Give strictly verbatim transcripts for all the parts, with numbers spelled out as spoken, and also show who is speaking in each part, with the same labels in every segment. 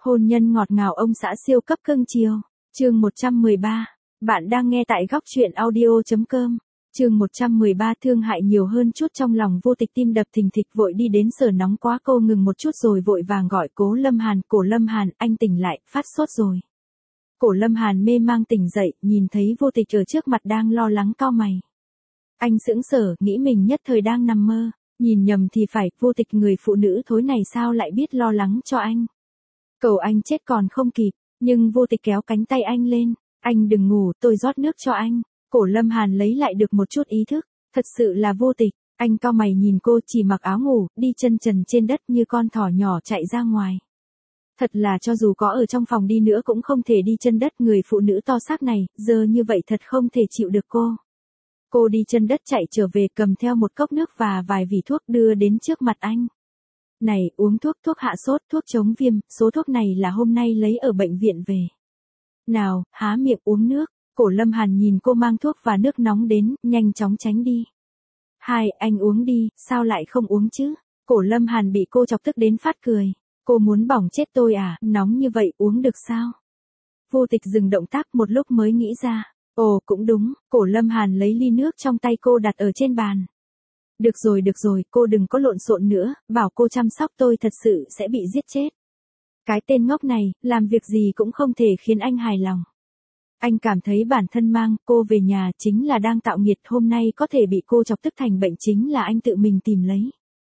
Speaker 1: Hôn nhân ngọt ngào ông xã siêu cấp cưng chiều. Chương một trăm mười ba. Bạn đang nghe tại góc truyện audio chấm com. Chương một trăm mười ba thương hại nhiều hơn chút trong lòng Vô Tịch tim đập thình thịch vội đi đến sở nóng quá cô ngừng một chút rồi vội vàng gọi Cố Lâm Hàn, Cổ Lâm Hàn, anh tỉnh lại, phát sốt rồi. Cổ Lâm Hàn mê mang tỉnh dậy, nhìn thấy Vô Tịch ở trước mặt đang lo lắng cau mày. Anh sững sờ, nghĩ mình nhất thời đang nằm mơ, nhìn nhầm thì phải, Vô Tịch người phụ nữ thối này sao lại biết lo lắng cho anh. Cầu anh chết còn không kịp, nhưng Vô Tịch kéo cánh tay anh lên, anh đừng ngủ, tôi rót nước cho anh. Cổ Lâm Hàn lấy lại được một chút ý thức, thật sự là Vô Tịch, anh cau mày nhìn cô chỉ mặc áo ngủ, đi chân trần trên đất như con thỏ nhỏ chạy ra ngoài. Thật là cho dù có ở trong phòng đi nữa cũng không thể đi chân đất, người phụ nữ to xác này, giờ như vậy thật không thể chịu được cô. Cô đi chân đất chạy trở về cầm theo một cốc nước và vài vỉ thuốc đưa đến trước mặt anh. Này, uống thuốc, thuốc hạ sốt, thuốc chống viêm, số thuốc này là hôm nay lấy ở bệnh viện về. Nào, há miệng uống nước. Cổ Lâm Hàn nhìn cô mang thuốc và nước nóng đến, nhanh chóng tránh đi. Hai, anh uống đi, sao lại không uống chứ? Cổ Lâm Hàn bị cô chọc tức đến phát cười. Cô muốn bỏng chết tôi à, nóng như vậy uống được sao? Vô Tịch dừng động tác một lúc mới nghĩ ra. Ồ, cũng đúng, Cổ Lâm Hàn lấy ly nước trong tay cô đặt ở trên bàn. Được rồi được rồi, cô đừng có lộn xộn nữa, bảo cô chăm sóc tôi thật sự sẽ bị giết chết. Cái tên ngốc này, làm việc gì cũng không thể khiến anh hài lòng. Anh cảm thấy bản thân mang cô về nhà chính là đang tạo nghiệt, hôm nay có thể bị cô chọc tức thành bệnh chính là anh tự mình tìm lấy.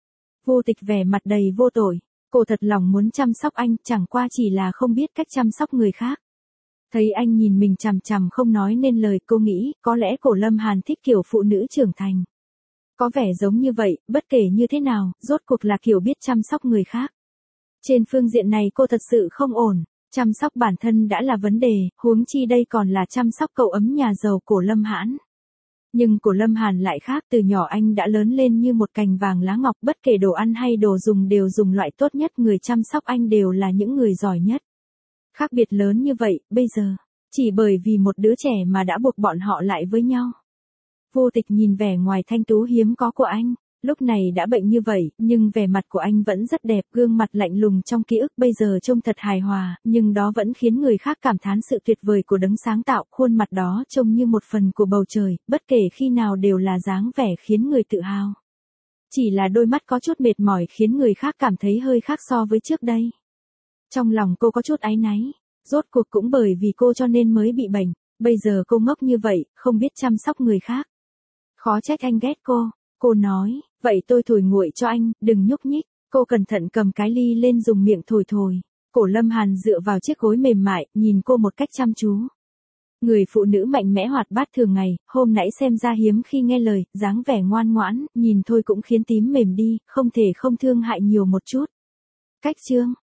Speaker 1: Vô Tịch vẻ mặt đầy vô tội, cô thật lòng muốn chăm sóc anh, chẳng qua chỉ là không biết cách chăm sóc người khác. Thấy anh nhìn mình chằm chằm không nói nên lời, cô nghĩ có lẽ Cổ Lâm Hàn thích kiểu phụ nữ trưởng thành. Có vẻ giống như vậy, bất kể như thế nào, rốt cuộc là kiểu biết chăm sóc người khác. Trên phương diện này cô thật sự không ổn, chăm sóc bản thân đã là vấn đề, huống chi đây còn là chăm sóc cậu ấm nhà giàu Cổ Lâm Hãn. Nhưng Cổ Lâm Hàn lại khác, từ nhỏ anh đã lớn lên như một cành vàng lá ngọc, bất kể đồ ăn hay đồ dùng đều dùng loại tốt nhất, người chăm sóc anh đều là những người giỏi nhất. Khác biệt lớn như vậy, bây giờ, chỉ bởi vì một đứa trẻ mà đã buộc bọn họ lại với nhau. Vô Tịch nhìn vẻ ngoài thanh tú hiếm có của anh, lúc này đã bệnh như vậy, nhưng vẻ mặt của anh vẫn rất đẹp, gương mặt lạnh lùng trong ký ức bây giờ trông thật hài hòa, nhưng đó vẫn khiến người khác cảm thán sự tuyệt vời của đấng sáng tạo, khuôn mặt đó trông như một phần của bầu trời, bất kể khi nào đều là dáng vẻ khiến người tự hào. Chỉ là đôi mắt có chút mệt mỏi khiến người khác cảm thấy hơi khác so với trước đây. Trong lòng cô có chút áy náy, rốt cuộc cũng bởi vì cô cho nên mới bị bệnh, bây giờ cô ngốc như vậy, không biết chăm sóc người khác. Khó trách anh ghét cô. Cô nói, vậy tôi thổi nguội cho anh, đừng nhúc nhích. Cô cẩn thận cầm cái ly lên dùng miệng thổi thổi. Cổ Lâm Hàn dựa vào chiếc gối mềm mại, nhìn cô một cách chăm chú. Người phụ nữ mạnh mẽ hoạt bát thường ngày, hôm nãy xem ra hiếm khi nghe lời, dáng vẻ ngoan ngoãn, nhìn thôi cũng khiến tím mềm đi, không thể không thương hại nhiều một chút. Cách chương,